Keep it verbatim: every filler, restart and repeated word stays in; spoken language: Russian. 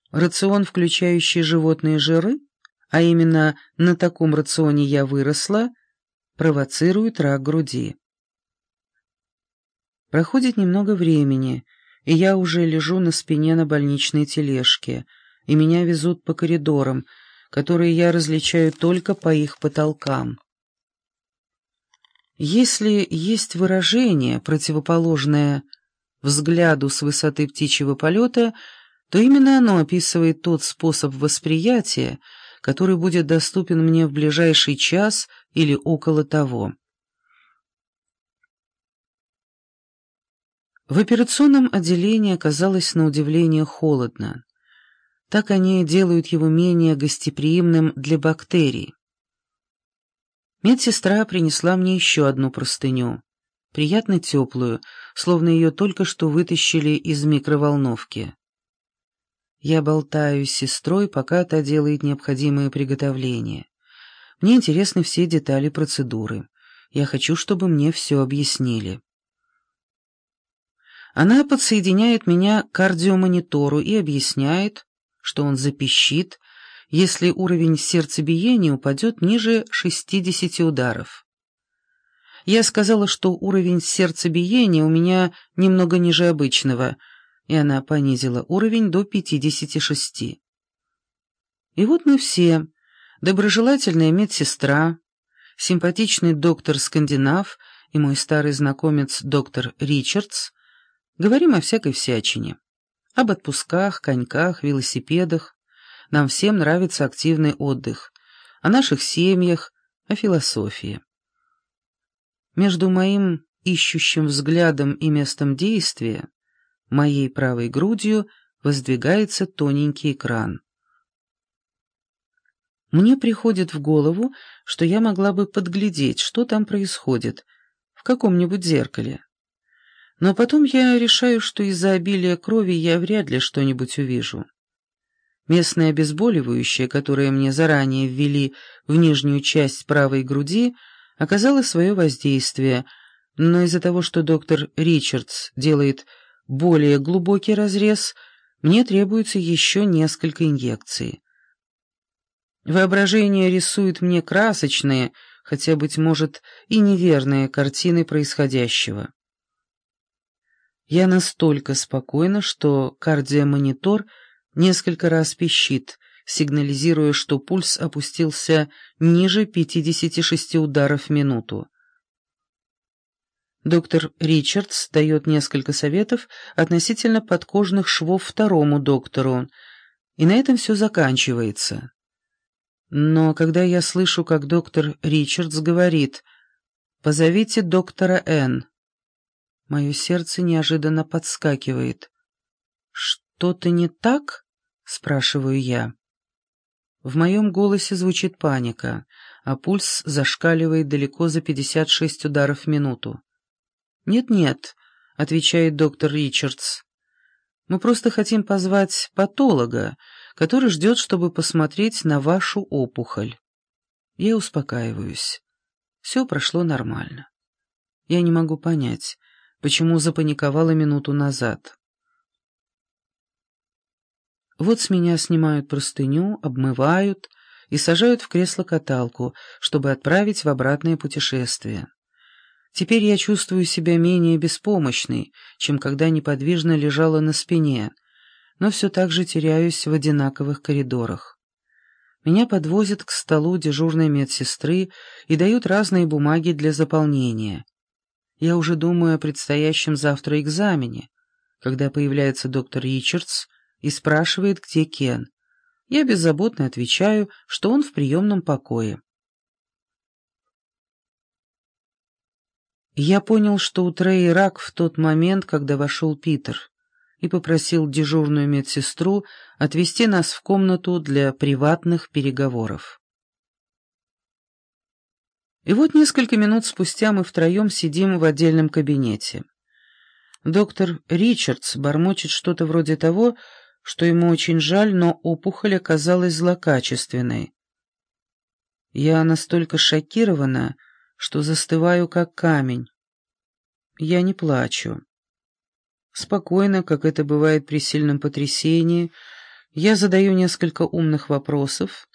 Рацион, включающий животные жиры, а именно на таком рационе я выросла, провоцирует рак груди. Проходит немного времени, и я уже лежу на спине на больничной тележке, и меня везут по коридорам, которые я различаю только по их потолкам. Если есть выражение, противоположное взгляду с высоты птичьего полета, то именно оно описывает тот способ восприятия, который будет доступен мне в ближайший час или около того. В операционном отделении оказалось на удивление холодно. Так они делают его менее гостеприимным для бактерий. Медсестра принесла мне еще одну простыню, приятно теплую, словно ее только что вытащили из микроволновки. Я болтаю с сестрой, пока та делает необходимые приготовления. Мне интересны все детали процедуры. Я хочу, чтобы мне все объяснили. Она подсоединяет меня к кардиомонитору и объясняет, что он запищит, если уровень сердцебиения упадет ниже шестидесяти ударов. Я сказала, что уровень сердцебиения у меня немного ниже обычного, и она понизила уровень до пятидесяти шести. И вот мы все, доброжелательная медсестра, симпатичный доктор-скандинав и мой старый знакомец доктор Ричардс, говорим о всякой всячине. Об отпусках, коньках, велосипедах. Нам всем нравится активный отдых. О наших семьях, о философии. Между моим ищущим взглядом и местом действия, моей правой грудью, воздвигается тоненький экран. Мне приходит в голову, что я могла бы подглядеть, что там происходит, в каком-нибудь зеркале. Но потом я решаю, что из-за обилия крови я вряд ли что-нибудь увижу. Местное обезболивающее, которое мне заранее ввели в нижнюю часть правой груди, оказало свое воздействие, но из-за того, что доктор Ричардс делает более глубокий разрез, мне требуется еще несколько инъекций. Воображение рисует мне красочные, хотя, быть может, и неверные картины происходящего. Я настолько спокойна, что кардиомонитор несколько раз пищит, сигнализируя, что пульс опустился ниже пятидесяти шести ударов в минуту. Доктор Ричардс дает несколько советов относительно подкожных швов второму доктору, и на этом все заканчивается. Но когда я слышу, как доктор Ричардс говорит «позовите доктора Н», мое сердце неожиданно подскакивает. «Что-то не так?» — спрашиваю я. В моем голосе звучит паника, а пульс зашкаливает далеко за пятьдесят шесть ударов в минуту. «Нет-нет», — отвечает доктор Ричардс, — «мы просто хотим позвать патолога, который ждет, чтобы посмотреть на вашу опухоль». Я успокаиваюсь. Все прошло нормально. Я не могу понять, почему запаниковала минуту назад. Вот с меня снимают простыню, обмывают и сажают в кресло-каталку, чтобы отправить в обратное путешествие. Теперь я чувствую себя менее беспомощной, чем когда неподвижно лежала на спине, но все так же теряюсь в одинаковых коридорах. Меня подвозят к столу дежурной медсестры и дают разные бумаги для заполнения. Я уже думаю о предстоящем завтра экзамене, когда появляется доктор Ричардс и спрашивает, где Кен. Я беззаботно отвечаю, что он в приемном покое. Я понял, что у Треи рак в тот момент, когда вошел Питер, и попросил дежурную медсестру отвезти нас в комнату для приватных переговоров. И вот несколько минут спустя мы втроем сидим в отдельном кабинете. Доктор Ричардс бормочет что-то вроде того, что ему очень жаль, но опухоль оказалась злокачественной. Я настолько шокирована, что застываю как камень. Я не плачу. Спокойно, как это бывает при сильном потрясении, Я задаю несколько умных вопросов,